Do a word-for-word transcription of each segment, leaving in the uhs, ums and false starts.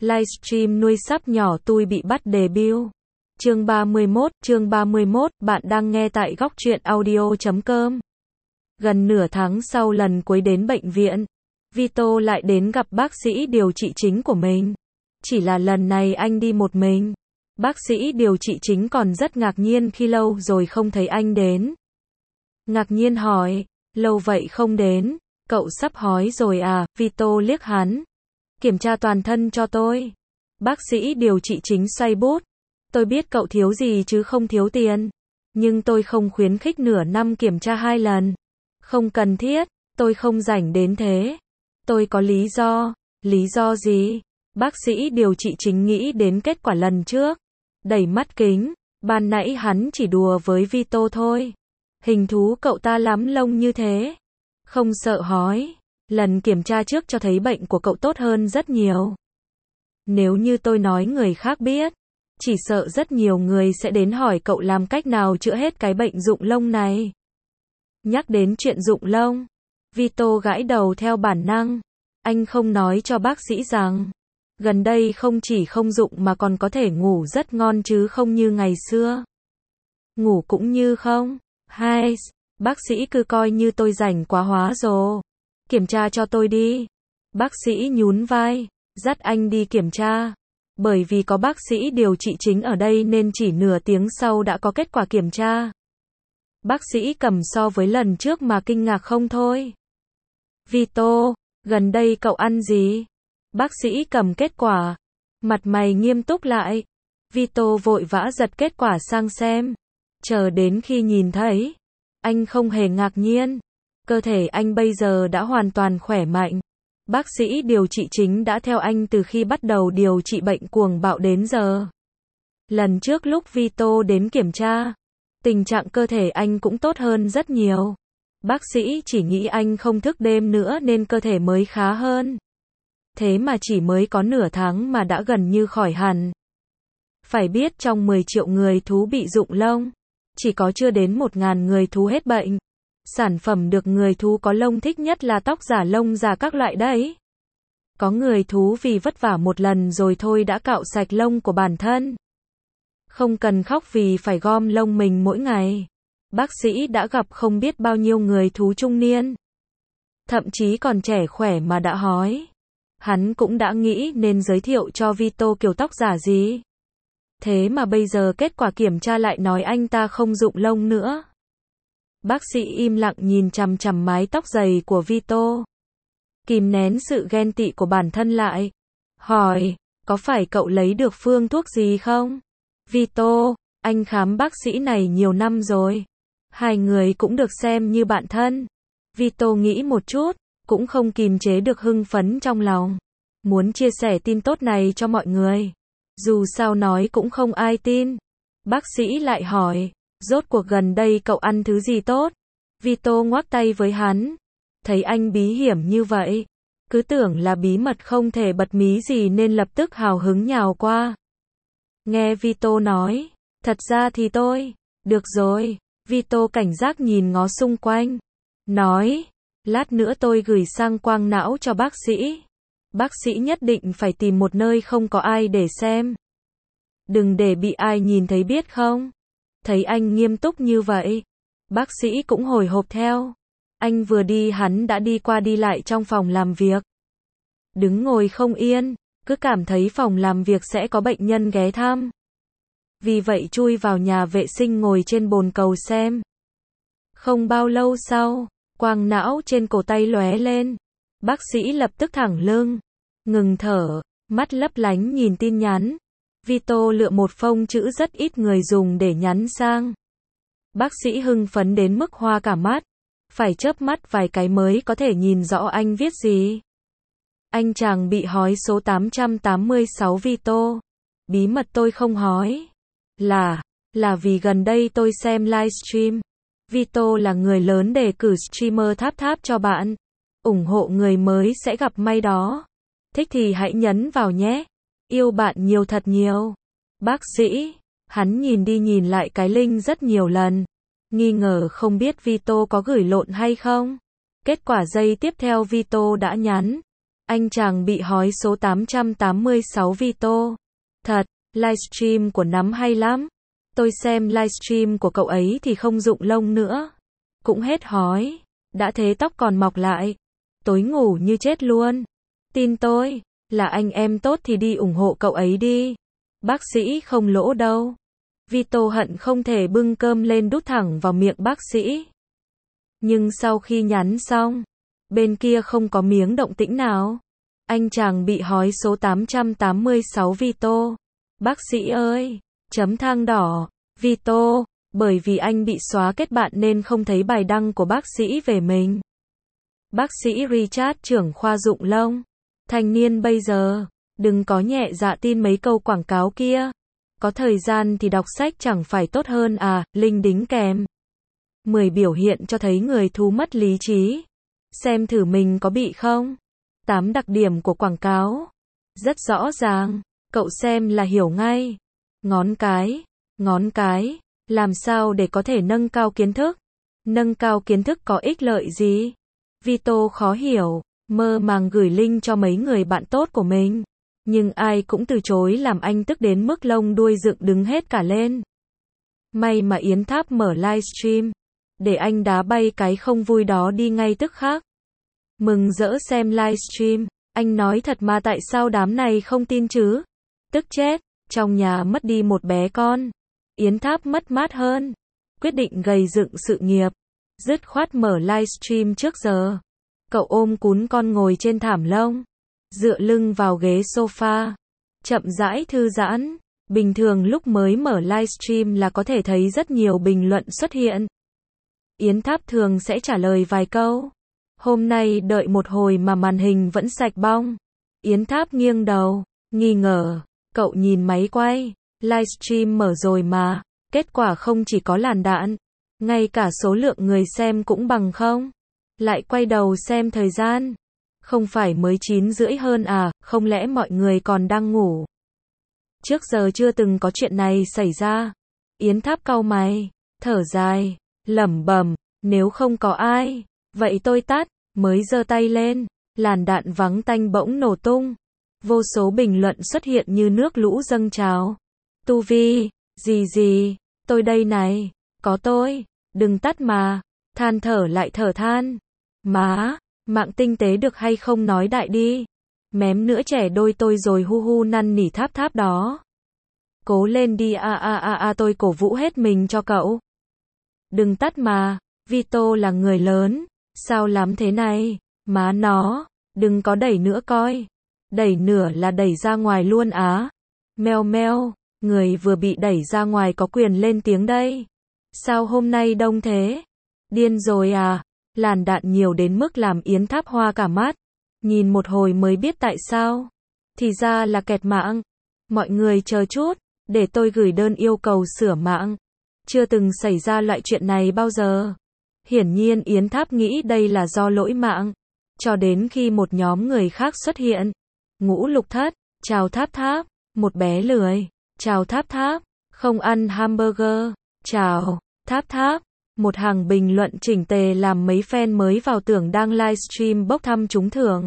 Livestream nuôi sắp nhỏ tôi bị bắt debut. Chương ba mươi mốt, chương ba mươi mốt, bạn đang nghe tại góc truyện audio chấm com. Gần nửa tháng sau lần cuối đến bệnh viện, Vito lại đến gặp bác sĩ điều trị chính của mình. Chỉ là lần này anh đi một mình. Bác sĩ điều trị chính còn rất ngạc nhiên khi lâu rồi không thấy anh đến. Ngạc nhiên hỏi, lâu vậy không đến, cậu sắp hói rồi à? Vito liếc hắn. Kiểm tra toàn thân cho tôi. Bác sĩ điều trị chính xoay bút. Tôi biết cậu thiếu gì chứ không thiếu tiền. Nhưng tôi không khuyến khích nửa năm kiểm tra hai lần. Không cần thiết, tôi không rảnh đến thế. Tôi có lý do. Lý do gì? Bác sĩ điều trị chính nghĩ đến kết quả lần trước. Đẩy mắt kính, ban nãy hắn chỉ đùa với Vito thôi. Hình thú cậu ta lắm lông như thế. Không sợ hói. Lần kiểm tra trước cho thấy bệnh của cậu tốt hơn rất nhiều. Nếu như tôi nói người khác biết, chỉ sợ rất nhiều người sẽ đến hỏi cậu làm cách nào chữa hết cái bệnh rụng lông này. Nhắc đến chuyện rụng lông, Vito gãi đầu theo bản năng. Anh không nói cho bác sĩ rằng, gần đây không chỉ không rụng mà còn có thể ngủ rất ngon chứ không như ngày xưa. Ngủ cũng như không. Hai, bác sĩ cứ coi như tôi rảnh quá hóa rồi. Kiểm tra cho tôi đi. Bác sĩ nhún vai, dắt anh đi kiểm tra. Bởi vì có bác sĩ điều trị chính ở đây nên chỉ nửa tiếng sau đã có kết quả kiểm tra. Bác sĩ cầm so với lần trước mà kinh ngạc không thôi. Vito, gần đây cậu ăn gì? Bác sĩ cầm kết quả. Mặt mày nghiêm túc lại. Vito vội vã giật kết quả sang xem. Chờ đến khi nhìn thấy, anh không hề ngạc nhiên. Cơ thể anh bây giờ đã hoàn toàn khỏe mạnh. Bác sĩ điều trị chính đã theo anh từ khi bắt đầu điều trị bệnh cuồng bạo đến giờ. Lần trước lúc Vito đến kiểm tra, tình trạng cơ thể anh cũng tốt hơn rất nhiều. Bác sĩ chỉ nghĩ anh không thức đêm nữa nên cơ thể mới khá hơn. Thế mà chỉ mới có nửa tháng mà đã gần như khỏi hẳn. Phải biết trong mười triệu người thú bị rụng lông, chỉ có chưa đến một nghìn người thú hết bệnh. Sản phẩm được người thú có lông thích nhất là tóc giả, lông giả các loại đấy. Có người thú vì vất vả một lần rồi thôi đã cạo sạch lông của bản thân. Không cần khóc vì phải gom lông mình mỗi ngày. Bác sĩ đã gặp không biết bao nhiêu người thú trung niên. Thậm chí còn trẻ khỏe mà đã hói. Hắn cũng đã nghĩ nên giới thiệu cho Vito kiểu tóc giả gì. Thế mà bây giờ kết quả kiểm tra lại nói anh ta không rụng lông nữa. Bác sĩ im lặng nhìn chằm chằm mái tóc dày của Vito. Kìm nén sự ghen tị của bản thân lại. Hỏi, có phải cậu lấy được phương thuốc gì không? Vito, anh khám bác sĩ này nhiều năm rồi. Hai người cũng được xem như bạn thân. Vito nghĩ một chút, cũng không kìm chế được hưng phấn trong lòng. Muốn chia sẻ tin tốt này cho mọi người. Dù sao nói cũng không ai tin. Bác sĩ lại hỏi, rốt cuộc gần đây cậu ăn thứ gì tốt? Vito ngoắc tay với hắn. Thấy anh bí hiểm như vậy, cứ tưởng là bí mật không thể bật mí gì nên lập tức hào hứng nhào qua. Nghe Vito nói, thật ra thì tôi, được rồi. Vito cảnh giác nhìn ngó xung quanh. Nói, lát nữa tôi gửi sang quang não cho bác sĩ. Bác sĩ nhất định phải tìm một nơi không có ai để xem. Đừng để bị ai nhìn thấy biết không? Thấy anh nghiêm túc như vậy, bác sĩ cũng hồi hộp theo. Anh vừa đi hắn đã đi qua đi lại trong phòng làm việc. Đứng ngồi không yên, cứ cảm thấy phòng làm việc sẽ có bệnh nhân ghé thăm. Vì vậy chui vào nhà vệ sinh ngồi trên bồn cầu xem. Không bao lâu sau, quang não trên cổ tay lóe lên. Bác sĩ lập tức thẳng lưng, ngừng thở, mắt lấp lánh nhìn tin nhắn. Vito lựa một phông chữ rất ít người dùng để nhắn sang. Bác sĩ hưng phấn đến mức hoa cả mắt. Phải chớp mắt vài cái mới có thể nhìn rõ anh viết gì. Anh chàng bị hói số tám trăm tám mươi sáu Vito. Bí mật tôi không hói. Là, là vì gần đây tôi xem livestream. Vito là người lớn đề cử streamer tháp tháp cho bạn. ủng hộ người mới sẽ gặp may đó. Thích thì hãy nhấn vào nhé. Yêu bạn nhiều thật nhiều. Bác sĩ, hắn nhìn đi nhìn lại cái link rất nhiều lần. Nghi ngờ không biết Vito có gửi lộn hay không. Kết quả giây tiếp theo Vito đã nhắn. Anh chàng bị hói số tám trăm tám mươi sáu Vito. Thật, livestream của nắm hay lắm. Tôi xem livestream của cậu ấy thì không rụng lông nữa. Cũng hết hói. Đã thế tóc còn mọc lại. Tối ngủ như chết luôn. Tin tôi, là anh em tốt thì đi ủng hộ cậu ấy đi. Bác sĩ không lỗ đâu. Vito hận không thể bưng cơm lên đút thẳng vào miệng bác sĩ. Nhưng sau khi nhắn xong, bên kia không có miếng động tĩnh nào. Anh chàng bị hói số tám trăm tám mươi sáu Vito. Bác sĩ ơi, chấm than đỏ. Vito, bởi vì anh bị xóa kết bạn nên không thấy bài đăng của bác sĩ về mình. Bác sĩ Richard, trưởng khoa rụng lông. Thanh niên bây giờ, đừng có nhẹ dạ tin mấy câu quảng cáo kia. Có thời gian thì đọc sách chẳng phải tốt hơn à, Linh đính kèm. mười biểu hiện cho thấy người thú mất lý trí. Xem thử mình có bị không? tám đặc điểm của quảng cáo. Rất rõ ràng, cậu xem là hiểu ngay. Ngón cái, ngón cái, làm sao để có thể nâng cao kiến thức? Nâng cao kiến thức có ích lợi gì? Vito khó hiểu, mơ màng gửi link cho mấy người bạn tốt của mình. Nhưng ai cũng từ chối làm anh tức đến mức lông đuôi dựng đứng hết cả lên. May mà Yến Tháp mở livestream, để anh đá bay cái không vui đó đi ngay tức khắc. Mừng rỡ xem livestream, anh nói thật mà tại sao đám này không tin chứ? Tức chết, trong nhà mất đi một bé con. Yến Tháp mất mát hơn, quyết định gầy dựng sự nghiệp. Dứt khoát mở livestream trước giờ. Cậu ôm cún con ngồi trên thảm lông, dựa lưng vào ghế sofa, chậm rãi thư giãn. Bình thường lúc mới mở livestream là có thể thấy rất nhiều bình luận xuất hiện. Yến Tháp thường sẽ trả lời vài câu. Hôm nay đợi một hồi mà màn hình vẫn sạch bong. Yến Tháp nghiêng đầu, nghi ngờ. Cậu nhìn máy quay, livestream mở rồi mà. Kết quả không chỉ có làn đạn, ngay cả số lượng người xem cũng bằng không. Lại quay đầu xem thời gian. Không phải mới chín rưỡi hơn à, không lẽ mọi người còn đang ngủ? Trước giờ chưa từng có chuyện này xảy ra. Yến Tháp cau mày, thở dài, lẩm bẩm, nếu không có ai, vậy tôi tắt, mới giơ tay lên, làn đạn vắng tanh bỗng nổ tung. Vô số bình luận xuất hiện như nước lũ dâng trào. Tu Vi, gì gì, tôi đây này, có tôi, đừng tắt mà, than thở lại thở than. Má, mạng tinh tế được hay không nói đại đi. Mém nữa trẻ đôi tôi rồi hu hu năn nỉ Tháp Tháp đó. Cố lên đi a a a a tôi cổ vũ hết mình cho cậu. Đừng tắt mà, Vito là người lớn, sao lắm thế này, má nó, đừng có đẩy nữa coi. Đẩy nửa là đẩy ra ngoài luôn á. Meo meo, người vừa bị đẩy ra ngoài có quyền lên tiếng đây. Sao hôm nay đông thế? Điên rồi à? Làn đạn nhiều đến mức làm Yến Tháp hoa cả mắt. Nhìn một hồi mới biết tại sao. Thì ra là kẹt mạng. Mọi người chờ chút, để tôi gửi đơn yêu cầu sửa mạng. Chưa từng xảy ra loại chuyện này bao giờ. Hiển nhiên Yến Tháp nghĩ đây là do lỗi mạng. Cho đến khi một nhóm người khác xuất hiện. Ngũ Lục Thất, chào Tháp Tháp. Một bé lười, chào Tháp Tháp. Không ăn hamburger, chào Tháp Tháp. Một hàng bình luận chỉnh tề làm mấy fan mới vào tưởng đang livestream bốc thăm trúng thưởng.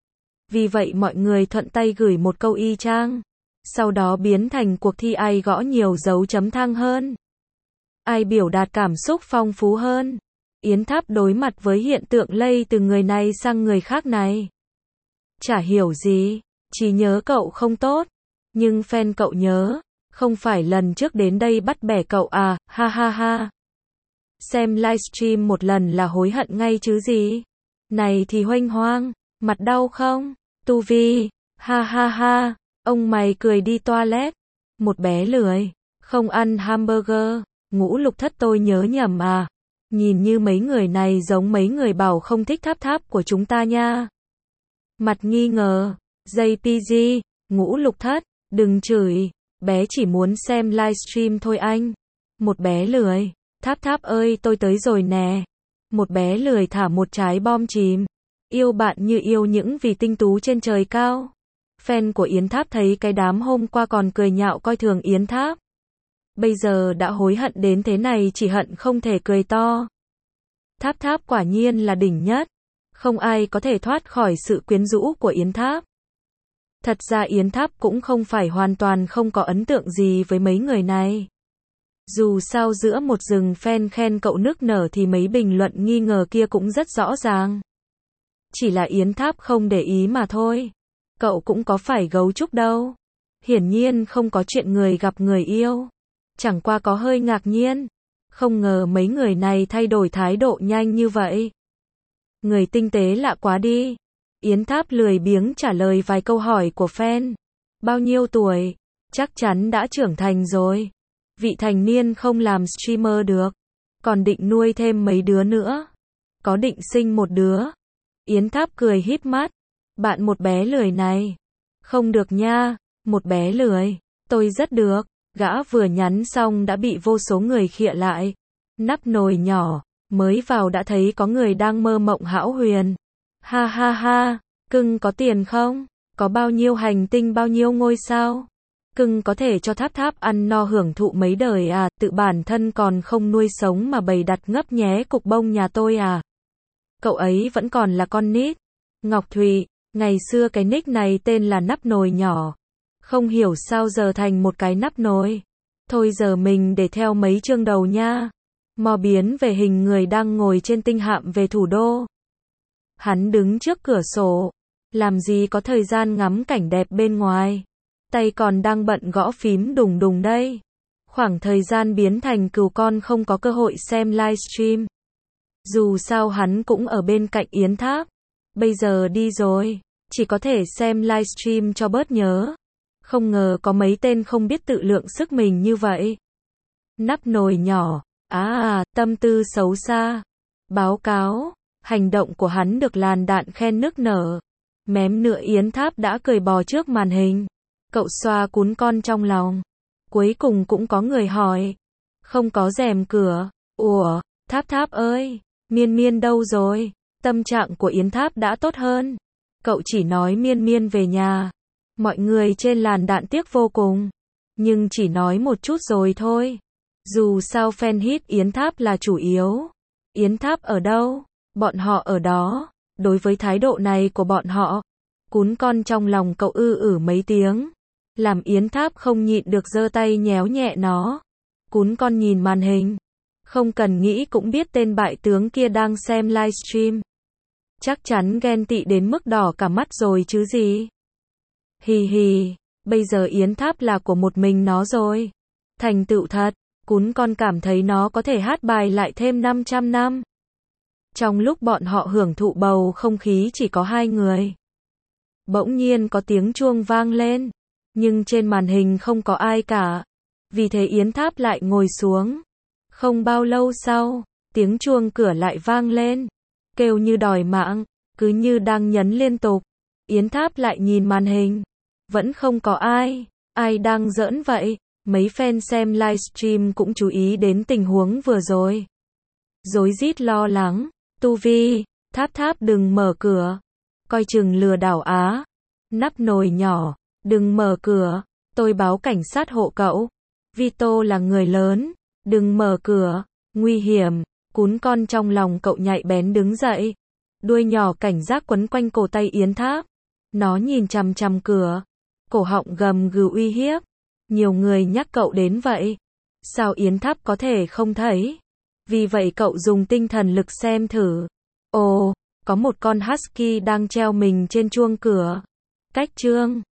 Vì vậy mọi người thuận tay gửi một câu y chang. Sau đó biến thành cuộc thi ai gõ nhiều dấu chấm thang hơn. Ai biểu đạt cảm xúc phong phú hơn. Yến Tháp đối mặt với hiện tượng lây từ người này sang người khác này. Chả hiểu gì, chỉ nhớ cậu không tốt. Nhưng fan cậu nhớ, không phải lần trước đến đây bắt bẻ cậu à, ha ha ha. Xem livestream một lần là hối hận ngay chứ gì. Này thì huênh hoang, mặt đau không? Tu Vi, ha ha ha, ông mày cười đi toilet. Một bé lười, không ăn hamburger. Ngũ Lục Thất tôi nhớ nhầm à. Nhìn như mấy người này giống mấy người bảo không thích Tháp Tháp của chúng ta nha. Mặt nghi ngờ, gi pê giê, Ngũ Lục Thất, đừng chửi, bé chỉ muốn xem livestream thôi anh. Một bé lười, Tháp Tháp ơi tôi tới rồi nè. Một bé lười thả một trái bom chìm. Yêu bạn như yêu những vì tinh tú trên trời cao. Fan của Yến Tháp thấy cái đám hôm qua còn cười nhạo coi thường Yến Tháp. Bây giờ đã hối hận đến thế này chỉ hận không thể cười to. Tháp Tháp quả nhiên là đỉnh nhất. Không ai có thể thoát khỏi sự quyến rũ của Yến Tháp. Thật ra Yến Tháp cũng không phải hoàn toàn không có ấn tượng gì với mấy người này. Dù sao giữa một rừng fan khen cậu nức nở thì mấy bình luận nghi ngờ kia cũng rất rõ ràng. Chỉ là Yến Tháp không để ý mà thôi. Cậu cũng có phải gấu trúc đâu. Hiển nhiên không có chuyện người gặp người yêu. Chẳng qua có hơi ngạc nhiên. Không ngờ mấy người này thay đổi thái độ nhanh như vậy. Người tinh tế lạ quá đi. Yến Tháp lười biếng trả lời vài câu hỏi của fan. Bao nhiêu tuổi? Chắc chắn đã trưởng thành rồi. Vị thành niên không làm streamer được. Còn định nuôi thêm mấy đứa nữa. Có định sinh một đứa. Yến Tháp cười híp mắt. Bạn một bé lười này. Không được nha, một bé lười. Tôi rất được. Gã vừa nhắn xong đã bị vô số người khịa lại. Nắp nồi nhỏ. Mới vào đã thấy có người đang mơ mộng hão huyền. Ha ha ha, cưng có tiền không? Có bao nhiêu hành tinh bao nhiêu ngôi sao? Cưng có thể cho Tháp Tháp ăn no hưởng thụ mấy đời à, tự bản thân còn không nuôi sống mà bày đặt ngấp nhé cục bông nhà tôi à? Cậu ấy vẫn còn là con nít. Ngọc Thùy, ngày xưa cái nick này tên là nắp nồi nhỏ. Không hiểu sao giờ thành một cái nắp nồi. Thôi giờ mình để theo mấy chương đầu nha. Mò biến về hình người đang ngồi trên tinh hạm về thủ đô. Hắn đứng trước cửa sổ. Làm gì có thời gian ngắm cảnh đẹp bên ngoài. Tay còn đang bận gõ phím đùng đùng đây. Khoảng thời gian biến thành cừu con không có cơ hội xem livestream. Dù sao hắn cũng ở bên cạnh Yến Tháp. Bây giờ đi rồi. Chỉ có thể xem livestream cho bớt nhớ. Không ngờ có mấy tên không biết tự lượng sức mình như vậy. Nắp nồi nhỏ. À à, tâm tư xấu xa. Báo cáo. Hành động của hắn được làn đạn khen nức nở. Mém nữa Yến Tháp đã cười bò trước màn hình. Cậu xoa cún con trong lòng. Cuối cùng cũng có người hỏi. Không có rèm cửa. Ủa, Tháp Tháp ơi, Miên Miên đâu rồi? Tâm trạng của Yến Tháp đã tốt hơn. Cậu chỉ nói Miên Miên về nhà. Mọi người trên làn đạn tiếc vô cùng. Nhưng chỉ nói một chút rồi thôi. Dù sao fan hit Yến Tháp là chủ yếu. Yến Tháp ở đâu? Bọn họ ở đó. Đối với thái độ này của bọn họ, cún con trong lòng cậu ư ử mấy tiếng. Làm Yến Tháp không nhịn được giơ tay nhéo nhẹ nó. Cún con nhìn màn hình. Không cần nghĩ cũng biết tên bại tướng kia đang xem livestream. Chắc chắn ghen tị đến mức đỏ cả mắt rồi chứ gì. Hì hì, bây giờ Yến Tháp là của một mình nó rồi. Thành tựu thật, cún con cảm thấy nó có thể hát bài lại thêm năm trăm năm. Trong lúc bọn họ hưởng thụ bầu không khí chỉ có hai người. Bỗng nhiên có tiếng chuông vang lên. Nhưng trên màn hình không có ai cả. Vì thế Yến Tháp lại ngồi xuống. Không bao lâu sau, tiếng chuông cửa lại vang lên. Kêu như đòi mạng, cứ như đang nhấn liên tục. Yến Tháp lại nhìn màn hình. Vẫn không có ai. Ai đang giỡn vậy? Mấy fan xem livestream cũng chú ý đến tình huống vừa rồi. Rối rít lo lắng. Tu Vi, Tháp Tháp đừng mở cửa. Coi chừng lừa đảo á. Nắp nồi nhỏ, đừng mở cửa. Tôi báo cảnh sát hộ cậu. Vito là người lớn. Đừng mở cửa. Nguy hiểm. Cún con trong lòng cậu nhạy bén đứng dậy. Đuôi nhỏ cảnh giác quấn quanh cổ tay Yến Tháp. Nó nhìn chằm chằm cửa. Cổ họng gầm gừ uy hiếp. Nhiều người nhắc cậu đến vậy. Sao Yến Tháp có thể không thấy? Vì vậy cậu dùng tinh thần lực xem thử. Ồ, có một con husky đang treo mình trên chuông cửa. Cách chương